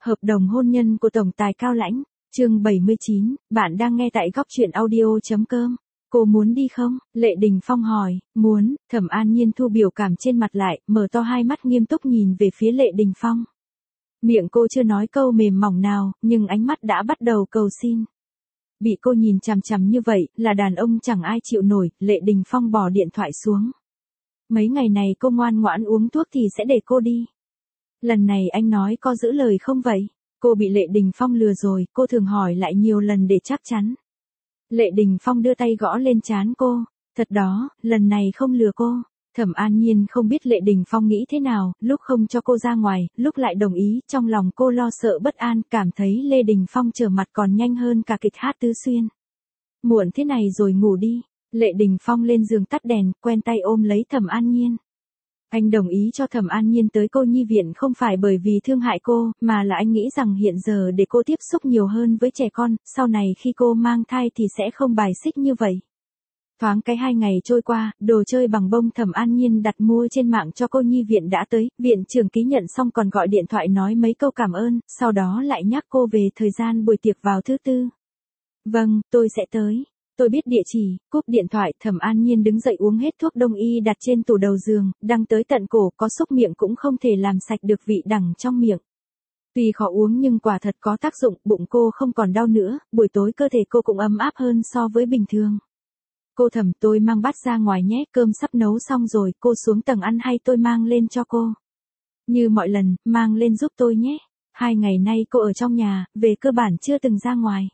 Hợp đồng hôn nhân của tổng tài Cao Lãnh, chương 79, bạn đang nghe tại góc truyện audio.com. Cô muốn đi không? Lệ Đình Phong hỏi, muốn. Thẩm An Nhiên thu biểu cảm trên mặt lại, mở to hai mắt nghiêm túc nhìn về phía Lệ Đình Phong. Miệng cô chưa nói câu mềm mỏng nào, nhưng ánh mắt đã bắt đầu cầu xin. Bị cô nhìn chằm chằm như vậy, là đàn ông chẳng ai chịu nổi. Lệ Đình Phong bỏ điện thoại xuống. Mấy ngày này cô ngoan ngoãn uống thuốc thì sẽ để cô đi. Lần này anh nói có giữ lời không vậy? Cô bị Lệ Đình Phong lừa rồi, cô thường hỏi lại nhiều lần để chắc chắn. Lệ Đình Phong đưa tay gõ lên trán cô. Thật đó, lần này không lừa cô. Thẩm An Nhiên không biết Lệ Đình Phong nghĩ thế nào, lúc không cho cô ra ngoài, lúc lại đồng ý, trong lòng cô lo sợ bất an, cảm thấy Lệ Đình Phong trở mặt còn nhanh hơn cả kịch hát Tứ Xuyên. Muộn thế này rồi ngủ đi. Lệ Đình Phong lên giường tắt đèn, quen tay ôm lấy Thẩm An Nhiên. Anh đồng ý cho Thẩm An Nhiên tới cô nhi viện không phải bởi vì thương hại cô, mà là anh nghĩ rằng hiện giờ để cô tiếp xúc nhiều hơn với trẻ con, sau này khi cô mang thai thì sẽ không bài xích như vậy. Thoáng cái 2 ngày trôi qua, đồ chơi bằng bông Thẩm An Nhiên đặt mua trên mạng cho cô nhi viện đã tới, viện trưởng ký nhận xong còn gọi điện thoại nói mấy câu cảm ơn, sau đó lại nhắc cô về thời gian buổi tiệc vào thứ Tư. Vâng, tôi sẽ tới. Tôi biết địa chỉ. Cúp điện thoại, Thẩm An Nhiên đứng dậy uống hết thuốc đông y đặt trên tủ đầu giường, đang tới tận cổ, có xúc miệng cũng không thể làm sạch được vị đắng trong miệng. Tuy khó uống nhưng quả thật có tác dụng, bụng cô không còn đau nữa, buổi tối cơ thể cô cũng ấm áp hơn so với bình thường. Cô Thẩm, tôi mang bát ra ngoài nhé, cơm sắp nấu xong rồi, cô xuống tầng ăn hay tôi mang lên cho cô? Như mọi lần, mang lên giúp tôi nhé. 2 ngày nay cô ở trong nhà, về cơ bản chưa từng ra ngoài.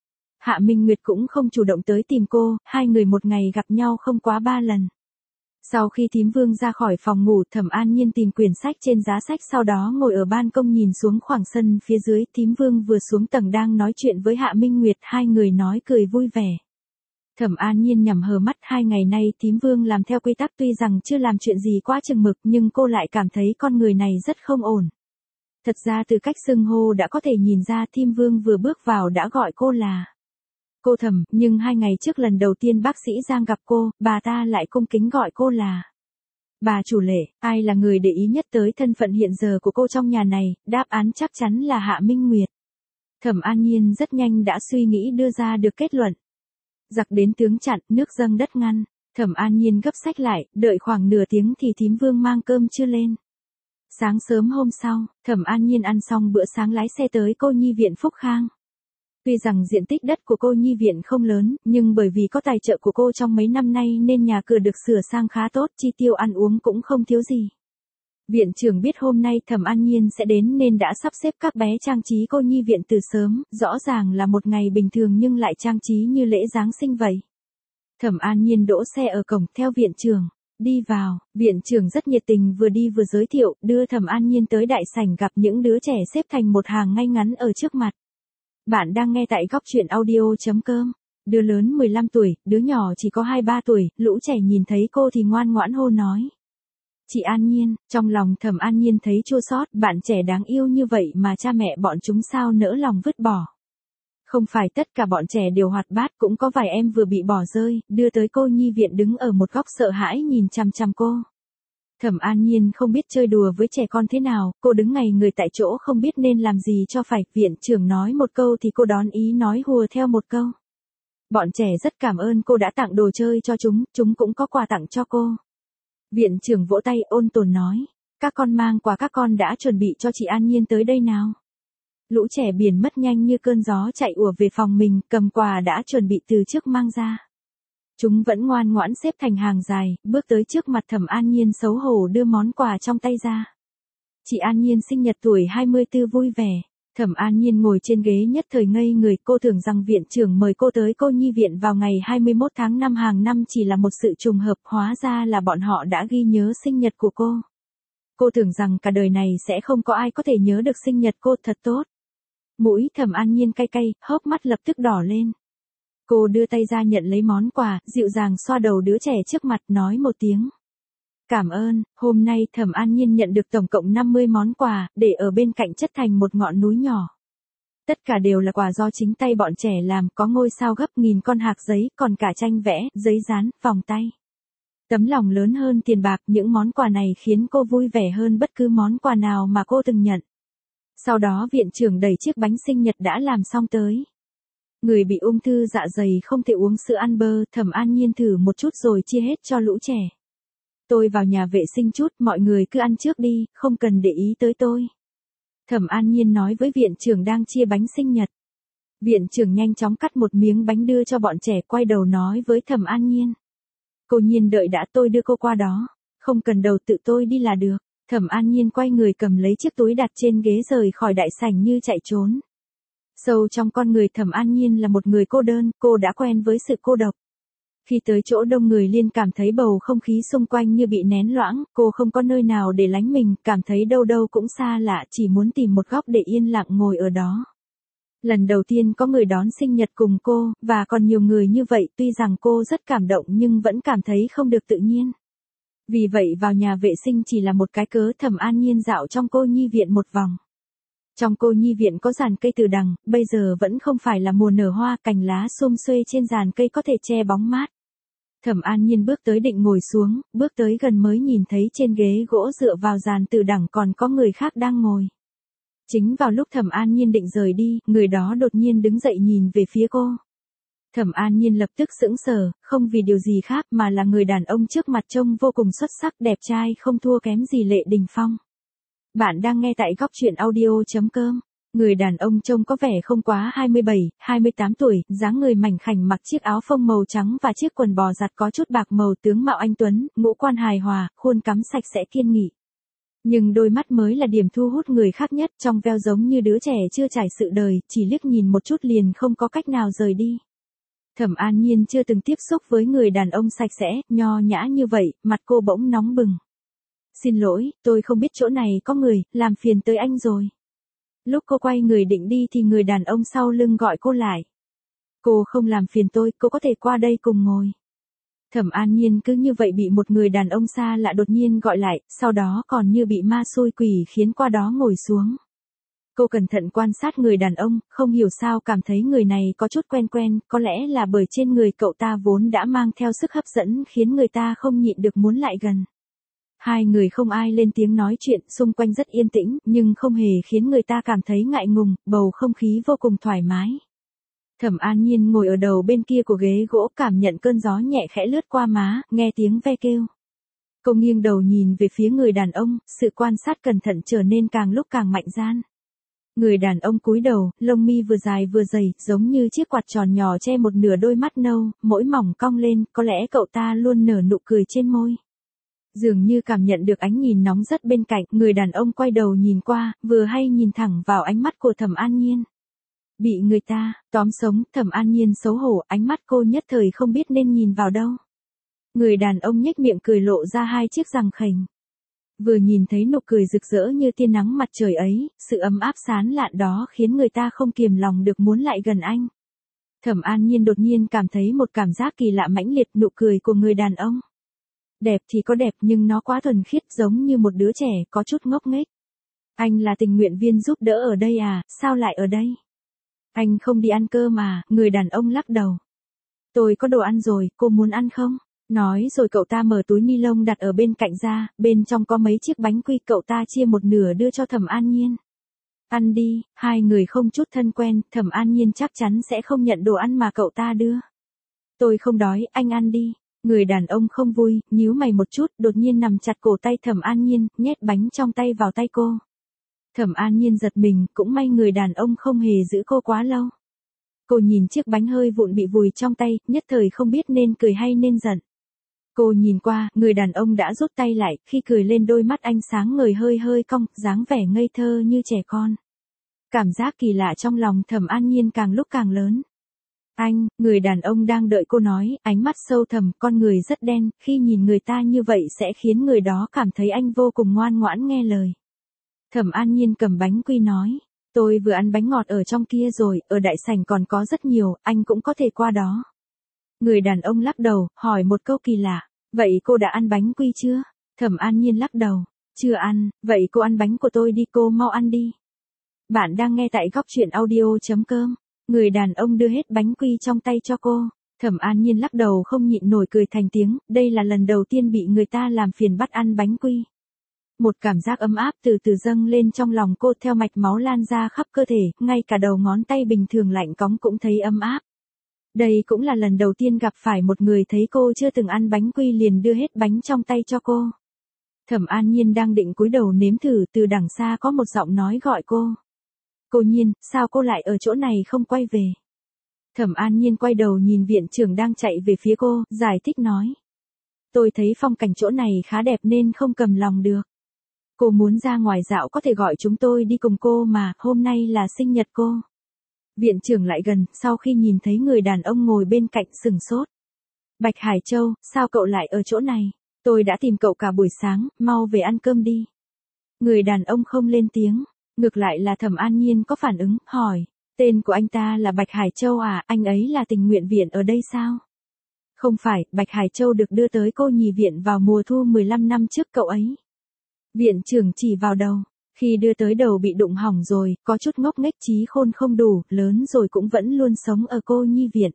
Hạ Minh Nguyệt cũng không chủ động tới tìm cô, hai người một ngày gặp nhau không quá 3 lần. Sau khi Thím Vương ra khỏi phòng ngủ, Thẩm An Nhiên tìm quyển sách trên giá sách, sau đó ngồi ở ban công nhìn xuống khoảng sân phía dưới. Thím Vương vừa xuống tầng đang nói chuyện với Hạ Minh Nguyệt, hai người nói cười vui vẻ. Thẩm An Nhiên nhắm hờ mắt, 2 ngày nay Thím Vương làm theo quy tắc, tuy rằng chưa làm chuyện gì quá chừng mực nhưng cô lại cảm thấy con người này rất không ổn. Thật ra từ cách xưng hô đã có thể nhìn ra Thím Vương vừa bước vào đã gọi cô là cô Thẩm, nhưng 2 ngày trước lần đầu tiên bác sĩ Giang gặp cô, bà ta lại cung kính gọi cô là bà chủ Lệ. Ai là người để ý nhất tới thân phận hiện giờ của cô trong nhà này? Đáp án chắc chắn là Hạ Minh Nguyệt. Thẩm An Nhiên rất nhanh đã suy nghĩ đưa ra được kết luận. Giặc đến tướng chặn, nước dâng đất ngăn. Thẩm An Nhiên gấp sách lại, đợi khoảng nửa tiếng thì Thím Vương mang cơm trưa lên. Sáng sớm hôm sau, Thẩm An Nhiên ăn xong bữa sáng lái xe tới cô nhi viện Phúc Khang. Tuy rằng diện tích đất của cô nhi viện không lớn, nhưng bởi vì có tài trợ của cô trong mấy năm nay nên nhà cửa được sửa sang khá tốt, chi tiêu ăn uống cũng không thiếu gì. Viện trưởng biết hôm nay Thẩm An Nhiên sẽ đến nên đã sắp xếp các bé trang trí cô nhi viện từ sớm, rõ ràng là một ngày bình thường nhưng lại trang trí như lễ Giáng sinh vậy. Thẩm An Nhiên đỗ xe ở cổng theo viện trưởng. Đi vào, viện trưởng rất nhiệt tình, vừa đi vừa giới thiệu, đưa Thẩm An Nhiên tới đại sảnh gặp những đứa trẻ xếp thành một hàng ngay ngắn ở trước mặt. Bạn đang nghe tại góc truyện audio.com. Đứa lớn 15 tuổi, đứa nhỏ chỉ có 2-3 tuổi, lũ trẻ nhìn thấy cô thì ngoan ngoãn hô nói. Chị An Nhiên, trong lòng Thẩm An Nhiên thấy chua xót, bạn trẻ đáng yêu như vậy mà cha mẹ bọn chúng sao nỡ lòng vứt bỏ. Không phải tất cả bọn trẻ đều hoạt bát, cũng có vài em vừa bị bỏ rơi, đưa tới cô nhi viện đứng ở một góc sợ hãi nhìn chằm chằm cô. Thẩm An Nhiên không biết chơi đùa với trẻ con thế nào, cô đứng ngay người tại chỗ không biết nên làm gì cho phải, viện trưởng nói một câu thì cô đón ý nói hùa theo một câu. Bọn trẻ rất cảm ơn cô đã tặng đồ chơi cho chúng cũng có quà tặng cho cô. Viện trưởng vỗ tay ôn tồn nói, các con mang quà các con đã chuẩn bị cho chị An Nhiên tới đây nào. Lũ trẻ biển mất nhanh như cơn gió chạy ùa về phòng mình, cầm quà đã chuẩn bị từ trước mang ra. Chúng vẫn ngoan ngoãn xếp thành hàng dài, bước tới trước mặt Thẩm An Nhiên xấu hổ đưa món quà trong tay ra. Chị An Nhiên sinh nhật tuổi 24 vui vẻ. Thẩm An Nhiên ngồi trên ghế nhất thời ngây người, cô tưởng rằng viện trưởng mời cô tới cô nhi viện vào ngày 21 tháng 5 hàng năm chỉ là một sự trùng hợp, hóa ra là bọn họ đã ghi nhớ sinh nhật của cô. Cô tưởng rằng cả đời này sẽ không có ai có thể nhớ được sinh nhật cô, thật tốt. Mũi Thẩm An Nhiên cay cay, hốc mắt lập tức đỏ lên. Cô đưa tay ra nhận lấy món quà, dịu dàng xoa đầu đứa trẻ trước mặt, nói một tiếng. Cảm ơn. Hôm nay Thẩm An Nhiên nhận được tổng cộng 50 món quà, để ở bên cạnh chất thành một ngọn núi nhỏ. Tất cả đều là quà do chính tay bọn trẻ làm, có ngôi sao gấp, 1000 con hạc giấy, còn cả tranh vẽ, giấy dán, vòng tay. Tấm lòng lớn hơn tiền bạc, những món quà này khiến cô vui vẻ hơn bất cứ món quà nào mà cô từng nhận. Sau đó viện trưởng đẩy chiếc bánh sinh nhật đã làm xong tới. Người bị ung thư dạ dày không thể uống sữa ăn bơ, Thẩm An Nhiên thử một chút rồi chia hết cho lũ trẻ. Tôi vào nhà vệ sinh chút, mọi người cứ ăn trước đi, không cần để ý tới tôi. Thẩm An Nhiên nói với viện trưởng đang chia bánh sinh nhật. Viện trưởng nhanh chóng cắt một miếng bánh đưa cho bọn trẻ, quay đầu nói với Thẩm An Nhiên. Cô Nhiên đợi đã, tôi đưa cô qua đó. Không cần đầu, tự tôi đi là được. Thẩm An Nhiên quay người cầm lấy chiếc túi đặt trên ghế rời khỏi đại sảnh như chạy trốn. Sâu trong con người Thẩm An Nhiên là một người cô đơn, cô đã quen với sự cô độc. Khi tới chỗ đông người liền cảm thấy bầu không khí xung quanh như bị nén loãng, cô không có nơi nào để lánh mình, cảm thấy đâu đâu cũng xa lạ, chỉ muốn tìm một góc để yên lặng ngồi ở đó. Lần đầu tiên có người đón sinh nhật cùng cô, và còn nhiều người như vậy, tuy rằng cô rất cảm động nhưng vẫn cảm thấy không được tự nhiên. Vì vậy vào nhà vệ sinh chỉ là một cái cớ. Thẩm An Nhiên dạo trong cô nhi viện một vòng. Trong cô nhi viện có giàn cây từ đằng, bây giờ vẫn không phải là mùa nở hoa, cành lá xum xuê trên giàn cây có thể che bóng mát. Thẩm An Nhiên bước tới định ngồi xuống, bước tới gần mới nhìn thấy trên ghế gỗ dựa vào giàn từ đằng còn có người khác đang ngồi. Chính vào lúc Thẩm An Nhiên định rời đi, người đó đột nhiên đứng dậy nhìn về phía cô. Thẩm An Nhiên lập tức sững sờ, không vì điều gì khác mà là người đàn ông trước mặt trông vô cùng xuất sắc, đẹp trai không thua kém gì Lệ Đình Phong. Bạn đang nghe tại góc truyện audio.com. Người đàn ông trông có vẻ không quá 27, 28 tuổi, dáng người mảnh khảnh, mặc chiếc áo phông màu trắng và chiếc quần bò giặt có chút bạc màu, tướng mạo anh tuấn, ngũ quan hài hòa, khuôn cắm sạch sẽ kiên nghị. Nhưng đôi mắt mới là điểm thu hút người khác nhất, trong veo giống như đứa trẻ chưa trải sự đời, chỉ liếc nhìn một chút liền không có cách nào rời đi. Thẩm An Nhiên chưa từng tiếp xúc với người đàn ông sạch sẽ, nho nhã như vậy, mặt cô bỗng nóng bừng. Xin lỗi, tôi không biết chỗ này có người, làm phiền tới anh rồi. Lúc cô quay người định đi thì người đàn ông sau lưng gọi cô lại. Cô không làm phiền tôi, cô có thể qua đây cùng ngồi. Thẩm An Nhiên cứ như vậy bị một người đàn ông xa lạ đột nhiên gọi lại, sau đó còn như bị ma xui quỷ khiến qua đó ngồi xuống. Cô cẩn thận quan sát người đàn ông, không hiểu sao cảm thấy người này có chút quen quen, có lẽ là bởi trên người cậu ta vốn đã mang theo sức hấp dẫn khiến người ta không nhịn được muốn lại gần. Hai người không ai lên tiếng nói chuyện, xung quanh rất yên tĩnh, nhưng không hề khiến người ta cảm thấy ngại ngùng, bầu không khí vô cùng thoải mái. Thẩm An Nhiên ngồi ở đầu bên kia của ghế gỗ, cảm nhận cơn gió nhẹ khẽ lướt qua má, nghe tiếng ve kêu. Cô nghiêng đầu nhìn về phía người đàn ông, sự quan sát cẩn thận trở nên càng lúc càng mạnh dạn. Người đàn ông cúi đầu, lông mi vừa dài vừa dày, giống như chiếc quạt tròn nhỏ che một nửa đôi mắt nâu, mỗi mỏng cong lên, có lẽ cậu ta luôn nở nụ cười trên môi. Dường như cảm nhận được ánh nhìn nóng rất bên cạnh, người đàn ông quay đầu nhìn qua, vừa hay nhìn thẳng vào ánh mắt của Thẩm An Nhiên. Bị người ta tóm sống, Thẩm An Nhiên xấu hổ, ánh mắt cô nhất thời không biết nên nhìn vào đâu. Người đàn ông nhếch miệng cười lộ ra hai chiếc răng khểnh. Vừa nhìn thấy nụ cười rực rỡ như tia nắng mặt trời ấy, sự ấm áp sán lạn đó khiến người ta không kiềm lòng được muốn lại gần anh. Thẩm An Nhiên đột nhiên cảm thấy một cảm giác kỳ lạ mãnh liệt, nụ cười của người đàn ông. Đẹp thì có đẹp nhưng nó quá thuần khiết, giống như một đứa trẻ, có chút ngốc nghếch. Anh là tình nguyện viên giúp đỡ ở đây à, sao lại ở đây? Anh không đi ăn cơm mà, người đàn ông lắc đầu. Tôi có đồ ăn rồi, cô muốn ăn không? Nói rồi cậu ta mở túi ni lông đặt ở bên cạnh ra, bên trong có mấy chiếc bánh quy, cậu ta chia một nửa đưa cho Thẩm An Nhiên. Ăn đi, hai người không chút thân quen, Thẩm An Nhiên chắc chắn sẽ không nhận đồ ăn mà cậu ta đưa. Tôi không đói, anh ăn đi. Người đàn ông không vui, nhíu mày một chút, đột nhiên nằm chặt cổ tay Thẩm An Nhiên, nhét bánh trong tay vào tay cô. Thẩm An Nhiên giật mình, cũng may người đàn ông không hề giữ cô quá lâu. Cô nhìn chiếc bánh hơi vụn bị vùi trong tay, nhất thời không biết nên cười hay nên giận. Cô nhìn qua, người đàn ông đã rút tay lại, khi cười lên đôi mắt anh sáng ngời hơi hơi cong, dáng vẻ ngây thơ như trẻ con. Cảm giác kỳ lạ trong lòng Thẩm An Nhiên càng lúc càng lớn. Anh, người đàn ông đang đợi cô nói, ánh mắt sâu thẳm, con người rất đen, khi nhìn người ta như vậy sẽ khiến người đó cảm thấy anh vô cùng ngoan ngoãn nghe lời. Thẩm An Nhiên cầm bánh quy nói, tôi vừa ăn bánh ngọt ở trong kia rồi, ở đại sảnh còn có rất nhiều, anh cũng có thể qua đó. Người đàn ông lắc đầu, hỏi một câu kỳ lạ, vậy cô đã ăn bánh quy chưa? Thẩm An Nhiên lắc đầu, chưa ăn, vậy cô ăn bánh của tôi đi, cô mau ăn đi. Bạn đang nghe tại góc truyện audio.com. Người đàn ông đưa hết bánh quy trong tay cho cô. Thẩm An Nhiên lắc đầu không nhịn nổi cười thành tiếng, đây là lần đầu tiên bị người ta làm phiền bắt ăn bánh quy. Một cảm giác ấm áp từ từ dâng lên trong lòng cô theo mạch máu lan ra khắp cơ thể, ngay cả đầu ngón tay bình thường lạnh cóng cũng thấy ấm áp. Đây cũng là lần đầu tiên gặp phải một người thấy cô chưa từng ăn bánh quy liền đưa hết bánh trong tay cho cô. Thẩm An Nhiên đang định cúi đầu nếm thử, từ đằng xa có một giọng nói gọi cô. Cô Nhiên, sao cô lại ở chỗ này không quay về? Thẩm An Nhiên quay đầu nhìn viện trưởng đang chạy về phía cô, giải thích nói. Tôi thấy phong cảnh chỗ này khá đẹp nên không cầm lòng được. Cô muốn ra ngoài dạo có thể gọi chúng tôi đi cùng cô mà, hôm nay là sinh nhật cô. Viện trưởng lại gần, sau khi nhìn thấy người đàn ông ngồi bên cạnh sừng sốt. Bạch Hải Châu, sao cậu lại ở chỗ này? Tôi đã tìm cậu cả buổi sáng, mau về ăn cơm đi. Người đàn ông không lên tiếng, ngược lại là Thẩm An Nhiên có phản ứng, hỏi. Tên của anh ta là Bạch Hải Châu à, anh ấy là tình nguyện viện ở đây sao? Không phải, Bạch Hải Châu được đưa tới cô nhi viện vào mùa thu 15 năm trước cậu ấy. Viện trưởng chỉ vào đầu. Khi đưa tới đầu bị đụng hỏng rồi, có chút ngốc nghếch trí khôn không đủ, lớn rồi cũng vẫn luôn sống ở cô nhi viện.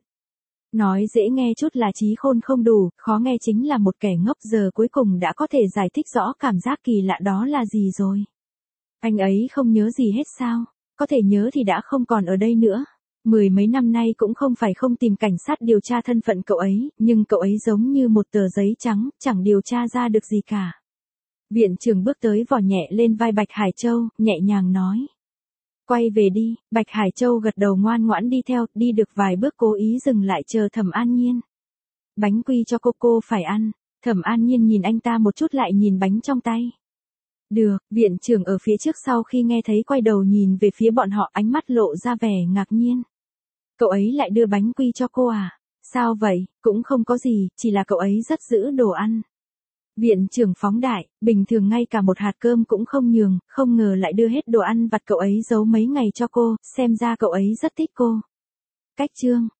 Nói dễ nghe chút là trí khôn không đủ, khó nghe chính là một kẻ ngốc, giờ cuối cùng đã có thể giải thích rõ cảm giác kỳ lạ đó là gì rồi. Anh ấy không nhớ gì hết sao? Có thể nhớ thì đã không còn ở đây nữa. Mười mấy năm nay cũng không phải không tìm cảnh sát điều tra thân phận cậu ấy, nhưng cậu ấy giống như một tờ giấy trắng, chẳng điều tra ra được gì cả. Viện trưởng bước tới vò nhẹ lên vai Bạch Hải Châu, nhẹ nhàng nói. Quay về đi, Bạch Hải Châu gật đầu ngoan ngoãn đi theo, đi được vài bước cố ý dừng lại chờ Thẩm An Nhiên. Bánh quy cho cô phải ăn. Thẩm An Nhiên nhìn anh ta một chút lại nhìn bánh trong tay. Được, viện trưởng ở phía trước sau khi nghe thấy quay đầu nhìn về phía bọn họ, ánh mắt lộ ra vẻ ngạc nhiên. Cậu ấy lại đưa bánh quy cho cô à? Sao vậy, cũng không có gì, chỉ là cậu ấy rất giữ đồ ăn. Viện trưởng phóng đại, bình thường ngay cả một hạt cơm cũng không nhường, không ngờ lại đưa hết đồ ăn vặt cậu ấy giấu mấy ngày cho cô, xem ra cậu ấy rất thích cô. Cách chương